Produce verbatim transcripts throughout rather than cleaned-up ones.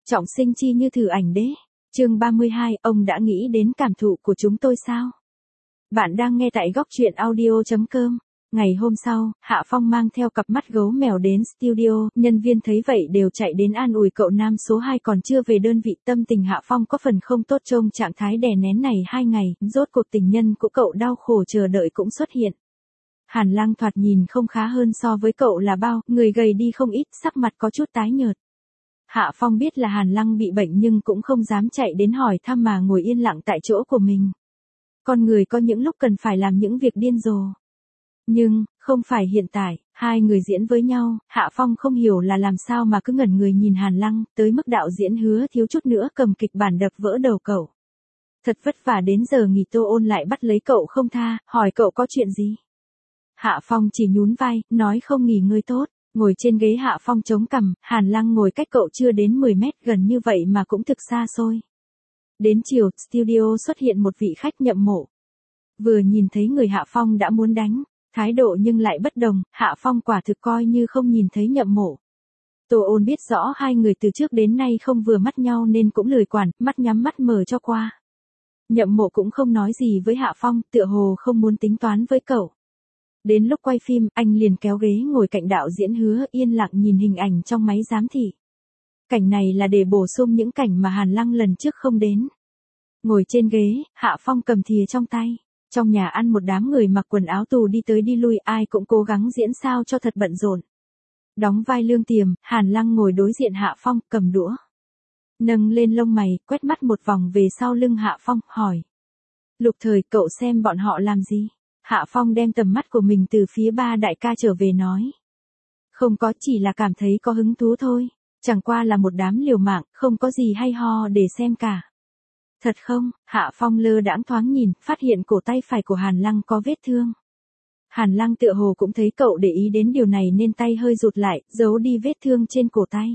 Trọng sinh chi như thử ảnh đế. Chương ba mươi hai, ông đã nghĩ đến cảm thụ của chúng tôi sao? Bạn đang nghe tại góc truyện audio chấm com. Ngày hôm sau, Hạ Phong mang theo cặp mắt gấu mèo đến studio, nhân viên thấy vậy đều chạy đến an ủi cậu nam số hai còn chưa về đơn vị. Tâm tình Hạ Phong có phần không tốt, trông trạng thái đè nén này hai ngày, rốt cuộc tình nhân của cậu đau khổ chờ đợi cũng xuất hiện. Hàn Lăng thoạt nhìn không khá hơn so với cậu là bao, người gầy đi không ít, sắc mặt có chút tái nhợt. Hạ Phong biết là Hàn Lăng bị bệnh nhưng cũng không dám chạy đến hỏi thăm mà ngồi yên lặng tại chỗ của mình. Con người có những lúc cần phải làm những việc điên rồ. Nhưng, không phải hiện tại, hai người diễn với nhau, Hạ Phong không hiểu là làm sao mà cứ ngẩn người nhìn Hàn Lăng, tới mức đạo diễn Hứa thiếu chút nữa cầm kịch bản đập vỡ đầu cậu. Thật vất vả đến giờ nghỉ Tô Ôn lại bắt lấy cậu không tha, hỏi cậu có chuyện gì. Hạ Phong chỉ nhún vai, nói không nghỉ ngơi tốt. Ngồi trên ghế Hạ Phong chống cằm, Hàn Lăng ngồi cách cậu chưa đến mười mét, gần như vậy mà cũng thực xa xôi. Đến chiều, studio xuất hiện một vị khách nhậm mộ. Vừa nhìn thấy người Hạ Phong đã muốn đánh, thái độ nhưng lại bất đồng, Hạ Phong quả thực coi như không nhìn thấy nhậm mộ. Tô Ôn biết rõ hai người từ trước đến nay không vừa mắt nhau nên cũng lười quản, mắt nhắm mắt mở cho qua. Nhậm mộ cũng không nói gì với Hạ Phong, tựa hồ không muốn tính toán với cậu. Đến lúc quay phim, anh liền kéo ghế ngồi cạnh đạo diễn Hứa, yên lặng nhìn hình ảnh trong máy giám thị. Cảnh này là để bổ sung những cảnh mà Hàn Lăng lần trước không đến. Ngồi trên ghế, Hạ Phong cầm thìa trong tay. Trong nhà ăn một đám người mặc quần áo tù đi tới đi lui, ai cũng cố gắng diễn sao cho thật bận rộn. Đóng vai Lương Tiềm, Hàn Lăng ngồi đối diện Hạ Phong, cầm đũa. Nâng lên lông mày, quét mắt một vòng về sau lưng Hạ Phong, hỏi. Lục Thời, cậu xem bọn họ làm gì? Hạ Phong đem tầm mắt của mình từ phía ba đại ca trở về nói. Không có, chỉ là cảm thấy có hứng thú thôi. Chẳng qua là một đám liều mạng, không có gì hay ho để xem cả. Thật không? Hạ Phong lơ đãng thoáng nhìn, phát hiện cổ tay phải của Hàn Lăng có vết thương. Hàn Lăng tựa hồ cũng thấy cậu để ý đến điều này nên tay hơi rụt lại, giấu đi vết thương trên cổ tay.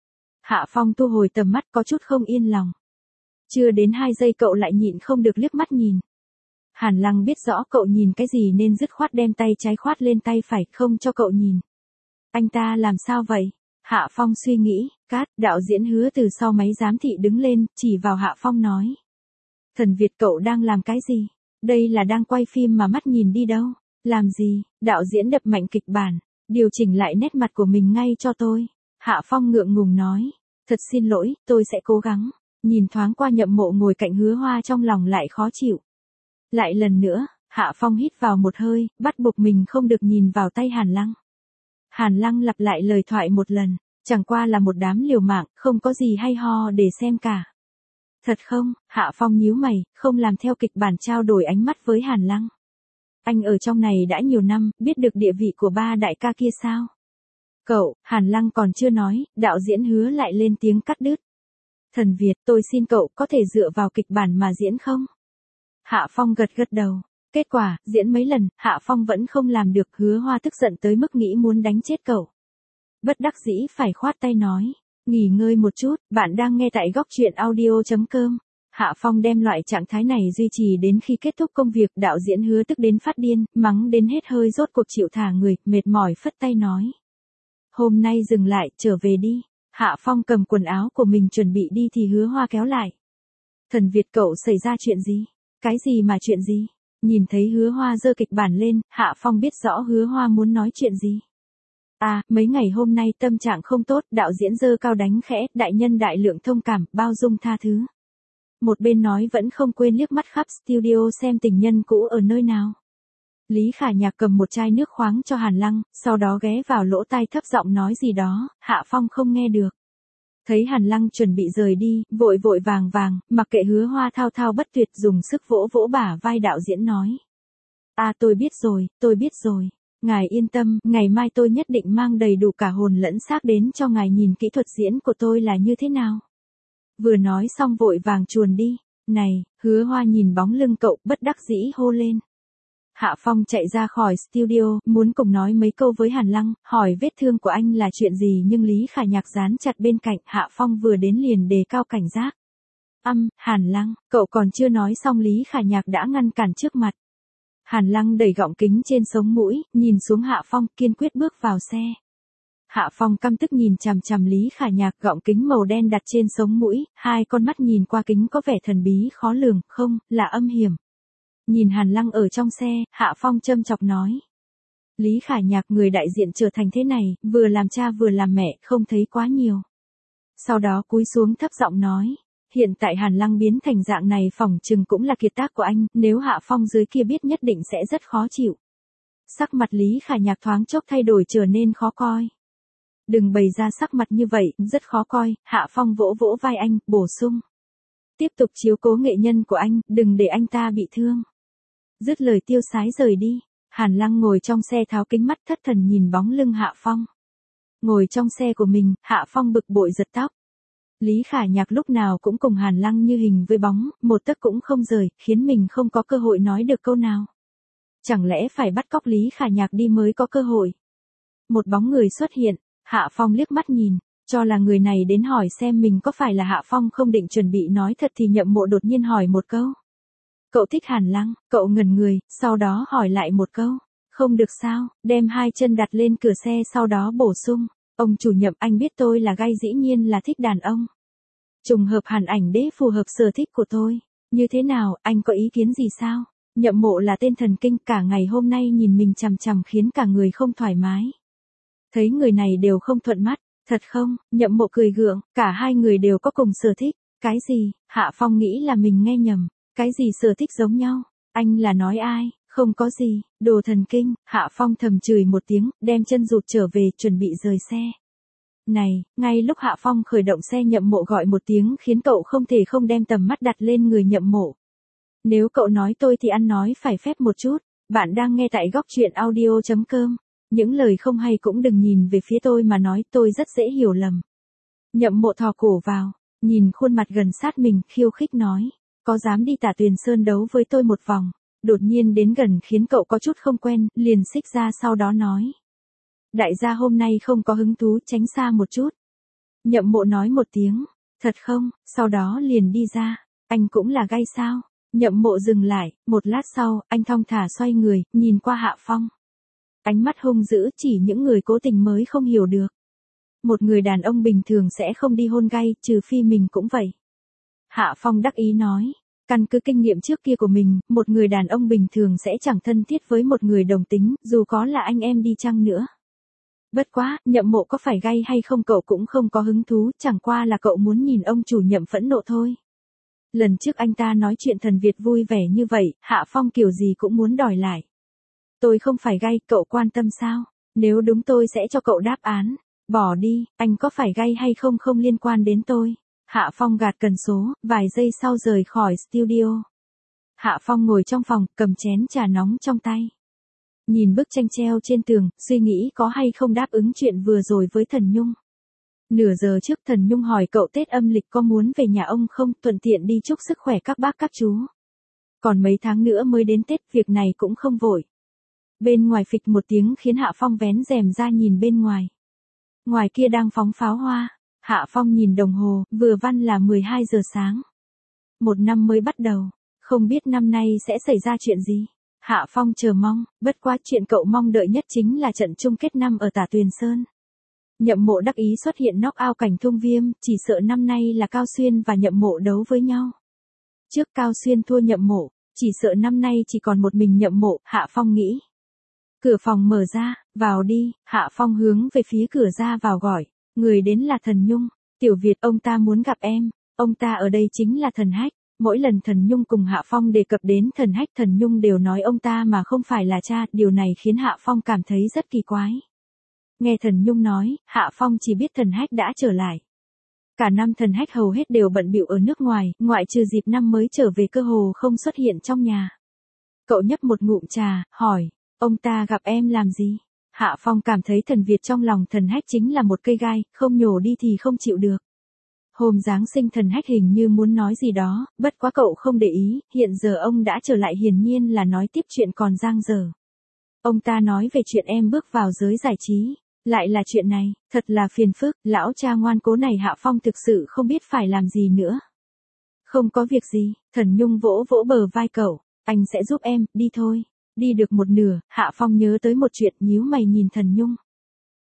Hạ Phong thu hồi tầm mắt, có chút không yên lòng. Chưa đến hai giây cậu lại nhịn không được liếc mắt nhìn. Hàn Lăng biết rõ cậu nhìn cái gì nên dứt khoát đem tay trái khoát lên tay phải, không cho cậu nhìn. Anh ta làm sao vậy? Hạ Phong suy nghĩ, cát, đạo diễn Hứa từ sau máy giám thị đứng lên, chỉ vào Hạ Phong nói. Thần Việt, cậu đang làm cái gì? Đây là đang quay phim mà mắt nhìn đi đâu? Làm gì? Đạo diễn đập mạnh kịch bản, điều chỉnh lại nét mặt của mình ngay cho tôi. Hạ Phong ngượng ngùng nói. Thật xin lỗi, tôi sẽ cố gắng. Nhìn thoáng qua nhậm mộ ngồi cạnh Hứa Hoa trong lòng lại khó chịu. Lại lần nữa, Hạ Phong hít vào một hơi, bắt buộc mình không được nhìn vào tay Hàn Lăng. Hàn Lăng lặp lại lời thoại một lần, chẳng qua là một đám liều mạng, không có gì hay ho để xem cả. Thật không? Hạ Phong nhíu mày, không làm theo kịch bản, trao đổi ánh mắt với Hàn Lăng. Anh ở trong này đã nhiều năm, biết được địa vị của ba đại ca kia sao? Cậu, Hàn Lăng còn chưa nói, đạo diễn Hứa lại lên tiếng cắt đứt. Thần Việt, tôi xin cậu có thể dựa vào kịch bản mà diễn không? Hạ Phong gật gật đầu. Kết quả, diễn mấy lần, Hạ Phong vẫn không làm được. Hứa Hoa tức giận tới mức nghĩ muốn đánh chết cậu. Bất đắc dĩ phải khoát tay nói. Nghỉ ngơi một chút, bạn đang nghe tại góc truyện audio chấm com. Hạ Phong đem loại trạng thái này duy trì đến khi kết thúc công việc. Đạo diễn Hứa tức đến phát điên, mắng đến hết hơi, rốt cuộc chịu thả người, mệt mỏi phất tay nói. Hôm nay dừng lại, trở về đi. Hạ Phong cầm quần áo của mình chuẩn bị đi thì Hứa Hoa kéo lại. Thần Việt, cậu xảy ra chuyện gì? Cái gì mà chuyện gì? Nhìn thấy Hứa Hoa giơ kịch bản lên, Hạ Phong biết rõ Hứa Hoa muốn nói chuyện gì. À, mấy ngày hôm nay tâm trạng không tốt, đạo diễn giơ cao đánh khẽ, đại nhân đại lượng thông cảm, bao dung tha thứ. Một bên nói vẫn không quên liếc mắt khắp studio xem tình nhân cũ ở nơi nào. Lý Khả Nhạc cầm một chai nước khoáng cho Hàn Lăng, sau đó ghé vào lỗ tai thấp giọng nói gì đó, Hạ Phong không nghe được. Thấy Hàn Lăng chuẩn bị rời đi, vội vội vàng vàng, mặc kệ Hứa Hoa thao thao bất tuyệt, dùng sức vỗ vỗ bả vai đạo diễn nói. À, tôi biết rồi, tôi biết rồi. Ngài yên tâm, ngày mai tôi nhất định mang đầy đủ cả hồn lẫn xác đến cho ngài nhìn kỹ thuật diễn của tôi là như thế nào. Vừa nói xong vội vàng chuồn đi. Này, Hứa Hoa nhìn bóng lưng cậu, bất đắc dĩ hô lên. Hạ Phong chạy ra khỏi studio, muốn cùng nói mấy câu với Hàn Lăng, hỏi vết thương của anh là chuyện gì, nhưng Lý Khả Nhạc dán chặt bên cạnh. Hạ Phong vừa đến liền đề cao cảnh giác. Âm, Hàn Lăng, cậu còn chưa nói xong Lý Khả Nhạc đã ngăn cản trước mặt. Hàn Lăng đẩy gọng kính trên sống mũi, nhìn xuống Hạ Phong, kiên quyết bước vào xe. Hạ Phong căm tức nhìn chằm chằm Lý Khả Nhạc, gọng kính màu đen đặt trên sống mũi, hai con mắt nhìn qua kính có vẻ thần bí khó lường, không, là âm hiểm. Nhìn Hàn Lăng ở trong xe, Hạ Phong châm chọc nói. Lý Khả Nhạc, người đại diện trở thành thế này, vừa làm cha vừa làm mẹ, không thấy quá nhiều. Sau đó cúi xuống thấp giọng nói. Hiện tại Hàn Lăng biến thành dạng này phỏng chừng cũng là kiệt tác của anh, nếu Hạ Phong dưới kia biết nhất định sẽ rất khó chịu. Sắc mặt Lý Khả Nhạc thoáng chốc thay đổi trở nên khó coi. Đừng bày ra sắc mặt như vậy, rất khó coi. Hạ Phong vỗ vỗ vai anh, bổ sung. Tiếp tục chiếu cố nghệ nhân của anh, đừng để anh ta bị thương. Dứt lời tiêu sái rời đi. Hàn Lăng ngồi trong xe tháo kính mắt thất thần nhìn bóng lưng Hạ Phong. Ngồi trong xe của mình, Hạ Phong bực bội giật tóc. Lý Khả Nhạc lúc nào cũng cùng Hàn Lăng như hình với bóng, một tấc cũng không rời, khiến mình không có cơ hội nói được câu nào. Chẳng lẽ phải bắt cóc Lý Khả Nhạc đi mới có cơ hội? Một bóng người xuất hiện, Hạ Phong liếc mắt nhìn, cho là người này đến hỏi xem mình có phải là Hạ Phong không định chuẩn bị nói thật thì Nhậm Mộ đột nhiên hỏi một câu. Cậu thích Hàn Lăng, cậu ngẩn người, sau đó hỏi lại một câu. Không được sao, đem hai chân đặt lên cửa xe sau đó bổ sung. Ông chủ Nhậm, anh biết tôi là gay dĩ nhiên là thích đàn ông. Trùng hợp Hàn Ảnh Đế phù hợp sở thích của tôi. Như thế nào, anh có ý kiến gì sao? Nhậm Mộ là tên thần kinh, cả ngày hôm nay nhìn mình chằm chằm khiến cả người không thoải mái. Thấy người này đều không thuận mắt, thật không? Nhậm Mộ cười gượng, cả hai người đều có cùng sở thích. Cái gì? Hạ Phong nghĩ là mình nghe nhầm. Cái gì sở thích giống nhau? Anh là nói ai? Không có gì, đồ thần kinh. Hạ Phong thầm chửi một tiếng, đem chân rụt trở về, chuẩn bị rời xe. Này, ngay lúc Hạ Phong khởi động xe, Nhậm Mộ gọi một tiếng khiến cậu không thể không đem tầm mắt đặt lên người Nhậm Mộ. Nếu cậu nói tôi thì ăn nói phải phép một chút. Bạn đang nghe tại góc truyện audio chấm com. Những lời không hay cũng đừng nhìn về phía tôi mà nói, tôi rất dễ hiểu lầm. Nhậm Mộ thò cổ vào, nhìn khuôn mặt gần sát mình, khiêu khích nói. Có dám đi Tả Tuyền Sơn đấu với tôi một vòng? Đột nhiên đến gần khiến cậu có chút không quen, liền xích ra sau đó nói. Đại gia hôm nay không có hứng thú, tránh xa một chút. Nhậm Mộ nói một tiếng, thật không, sau đó liền đi ra. Anh cũng là gay sao? Nhậm Mộ dừng lại, một lát sau, anh thong thả xoay người, nhìn qua Hạ Phong. Ánh mắt hung dữ, chỉ những người cố tình mới không hiểu được. Một người đàn ông bình thường sẽ không đi hôn gay, trừ phi mình cũng vậy. Hạ Phong đắc ý nói. Căn cứ kinh nghiệm trước kia của mình, một người đàn ông bình thường sẽ chẳng thân thiết với một người đồng tính, dù có là anh em đi chăng nữa. Bất quá, Nhậm Mộ có phải gay hay không cậu cũng không có hứng thú, chẳng qua là cậu muốn nhìn ông chủ Nhậm phẫn nộ thôi. Lần trước anh ta nói chuyện thần Việt vui vẻ như vậy, Hạ Phong kiểu gì cũng muốn đòi lại. Tôi không phải gay, cậu quan tâm sao? Nếu đúng tôi sẽ cho cậu đáp án. Bỏ đi, anh có phải gay hay không không liên quan đến tôi. Hạ Phong gạt cần số, vài giây sau rời khỏi studio. Hạ Phong ngồi trong phòng, cầm chén trà nóng trong tay. Nhìn bức tranh treo trên tường, suy nghĩ có hay không đáp ứng chuyện vừa rồi với Thần Nhung. Nửa giờ trước Thần Nhung hỏi cậu Tết âm lịch có muốn về nhà ông không, thuận tiện đi chúc sức khỏe các bác các chú. Còn mấy tháng nữa mới đến Tết, việc này cũng không vội. Bên ngoài phịch một tiếng khiến Hạ Phong vén rèm ra nhìn bên ngoài. Ngoài kia đang phóng pháo hoa. Hạ Phong nhìn đồng hồ, vừa văn là mười hai giờ sáng. Một năm mới bắt đầu, không biết năm nay sẽ xảy ra chuyện gì. Hạ Phong chờ mong, bất quá chuyện cậu mong đợi nhất chính là trận chung kết năm ở Tả Tuyền Sơn. Nhậm Mộ đắc ý xuất hiện knock out Cảnh Thung Viêm, chỉ sợ năm nay là Cao Xuyên và Nhậm Mộ đấu với nhau. Trước Cao Xuyên thua Nhậm Mộ, chỉ sợ năm nay chỉ còn một mình Nhậm Mộ, Hạ Phong nghĩ. Cửa phòng mở ra, vào đi, Hạ Phong hướng về phía cửa ra vào gọi. Người đến là Thần Nhung. Tiểu Việt, ông ta muốn gặp em. Ông ta ở đây chính là Thần Hách. Mỗi lần Thần Nhung cùng Hạ Phong đề cập đến Thần Hách, Thần Nhung đều nói ông ta mà không phải là cha, điều này khiến Hạ Phong cảm thấy rất kỳ quái. Nghe Thần Nhung nói, Hạ Phong chỉ biết Thần Hách đã trở lại. Cả năm Thần Hách hầu hết đều bận bịu ở nước ngoài, ngoại trừ dịp năm mới trở về cơ hồ không xuất hiện trong nhà. Cậu nhấp một ngụm trà, hỏi, ông ta gặp em làm gì? Hạ Phong cảm thấy Thần Việt trong lòng Thần Hách chính là một cây gai, không nhổ đi thì không chịu được. Hôm Giáng sinh Thần Hách hình như muốn nói gì đó, bất quá cậu không để ý, hiện giờ ông đã trở lại hiển nhiên là nói tiếp chuyện còn dang dở. Ông ta nói về chuyện em bước vào giới giải trí, lại là chuyện này, thật là phiền phức, lão cha ngoan cố này Hạ Phong thực sự không biết phải làm gì nữa. Không có việc gì, Thần Nhung vỗ vỗ bờ vai cậu, anh sẽ giúp em, đi thôi. Đi được một nửa, Hạ Phong nhớ tới một chuyện, nhíu mày nhìn Thần Nhung.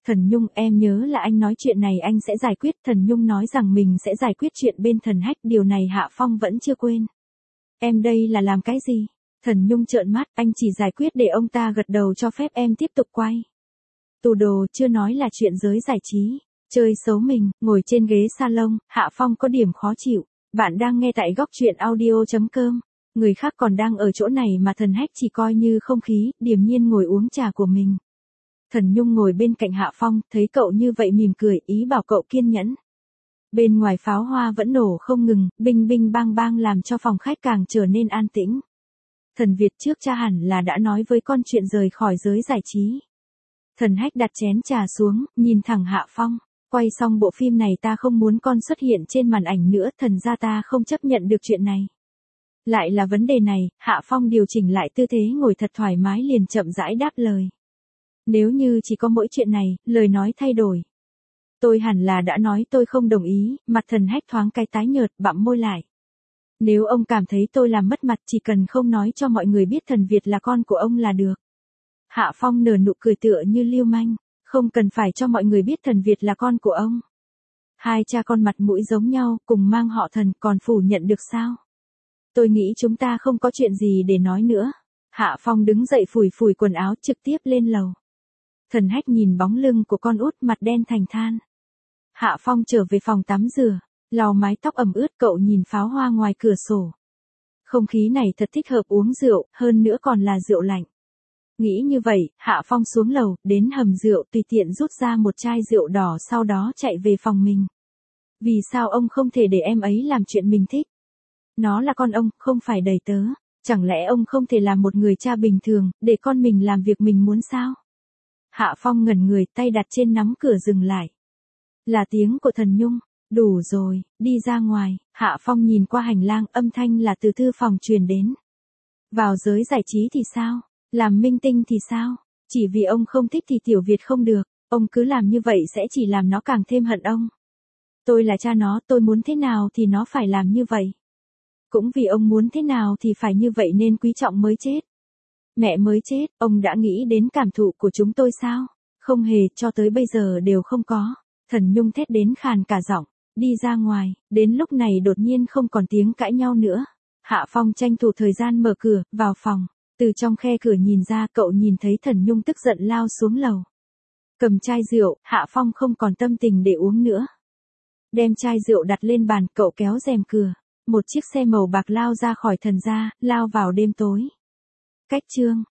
Thần Nhung, em nhớ là anh nói chuyện này anh sẽ giải quyết. Thần Nhung nói rằng mình sẽ giải quyết chuyện bên Thần Hách, điều này Hạ Phong vẫn chưa quên. Em đây là làm cái gì? Thần Nhung trợn mắt, anh chỉ giải quyết để ông ta gật đầu cho phép em tiếp tục quay. Tù đồ, chưa nói là chuyện giới giải trí. Chơi xấu mình, ngồi trên ghế salon, Hạ Phong có điểm khó chịu. Bạn đang nghe tại góc truyện audio chấm com. Người khác còn đang ở chỗ này mà Thần Hách chỉ coi như không khí, điềm nhiên ngồi uống trà của mình. Thần Nhung ngồi bên cạnh Hạ Phong, thấy cậu như vậy mỉm cười, ý bảo cậu kiên nhẫn. Bên ngoài pháo hoa vẫn nổ không ngừng, binh binh bang bang làm cho phòng khách càng trở nên an tĩnh. Thần Việt trước cha hẳn là đã nói với con chuyện rời khỏi giới giải trí. Thần Hách đặt chén trà xuống, nhìn thẳng Hạ Phong. Quay xong bộ phim này ta không muốn con xuất hiện trên màn ảnh nữa, thần ra ta không chấp nhận được chuyện này. Lại là vấn đề này, Hạ Phong điều chỉnh lại tư thế ngồi thật thoải mái liền chậm rãi đáp lời. Nếu như chỉ có mỗi chuyện này, lời nói thay đổi. Tôi hẳn là đã nói tôi không đồng ý, mặt Thần Hách thoáng cái tái nhợt, bặm môi lại. Nếu ông cảm thấy tôi làm mất mặt chỉ cần không nói cho mọi người biết Thần Việt là con của ông là được. Hạ Phong nở nụ cười tựa như lưu manh, không cần phải cho mọi người biết Thần Việt là con của ông. Hai cha con mặt mũi giống nhau, cùng mang họ Thần, còn phủ nhận được sao? Tôi nghĩ chúng ta không có chuyện gì để nói nữa. Hạ Phong đứng dậy phủi phủi quần áo trực tiếp lên lầu. Thần Hách nhìn bóng lưng của con út mặt đen thành than. Hạ Phong trở về phòng tắm rửa, lau mái tóc ẩm ướt, cậu nhìn pháo hoa ngoài cửa sổ. Không khí này thật thích hợp uống rượu, hơn nữa còn là rượu lạnh. Nghĩ như vậy, Hạ Phong xuống lầu, đến hầm rượu tùy tiện rút ra một chai rượu đỏ sau đó chạy về phòng mình. Vì sao ông không thể để em ấy làm chuyện mình thích? Nó là con ông, không phải đầy tớ. Chẳng lẽ ông không thể làm một người cha bình thường, để con mình làm việc mình muốn sao? Hạ Phong ngẩn người, tay đặt trên nắm cửa dừng lại. Là tiếng của Thần Nhung. Đủ rồi, đi ra ngoài. Hạ Phong nhìn qua hành lang, âm thanh là từ thư phòng truyền đến. Vào giới giải trí thì sao? Làm minh tinh thì sao? Chỉ vì ông không thích thì Tiểu Việt không được. Ông cứ làm như vậy sẽ chỉ làm nó càng thêm hận ông. Tôi là cha nó, tôi muốn thế nào thì nó phải làm như vậy. Cũng vì ông muốn thế nào thì phải như vậy nên Quý Trọng mới chết. Mẹ mới chết, ông đã nghĩ đến cảm thụ của chúng tôi sao? Không hề, cho tới bây giờ đều không có. Thần Nhung thét đến khàn cả giọng, đi ra ngoài, đến lúc này đột nhiên không còn tiếng cãi nhau nữa. Hạ Phong tranh thủ thời gian mở cửa, vào phòng. Từ trong khe cửa nhìn ra, cậu nhìn thấy Thần Nhung tức giận lao xuống lầu. Cầm chai rượu, Hạ Phong không còn tâm tình để uống nữa. Đem chai rượu đặt lên bàn, cậu kéo rèm cửa. Một chiếc xe màu bạc lao ra khỏi thần gia, lao vào đêm tối. Cách chương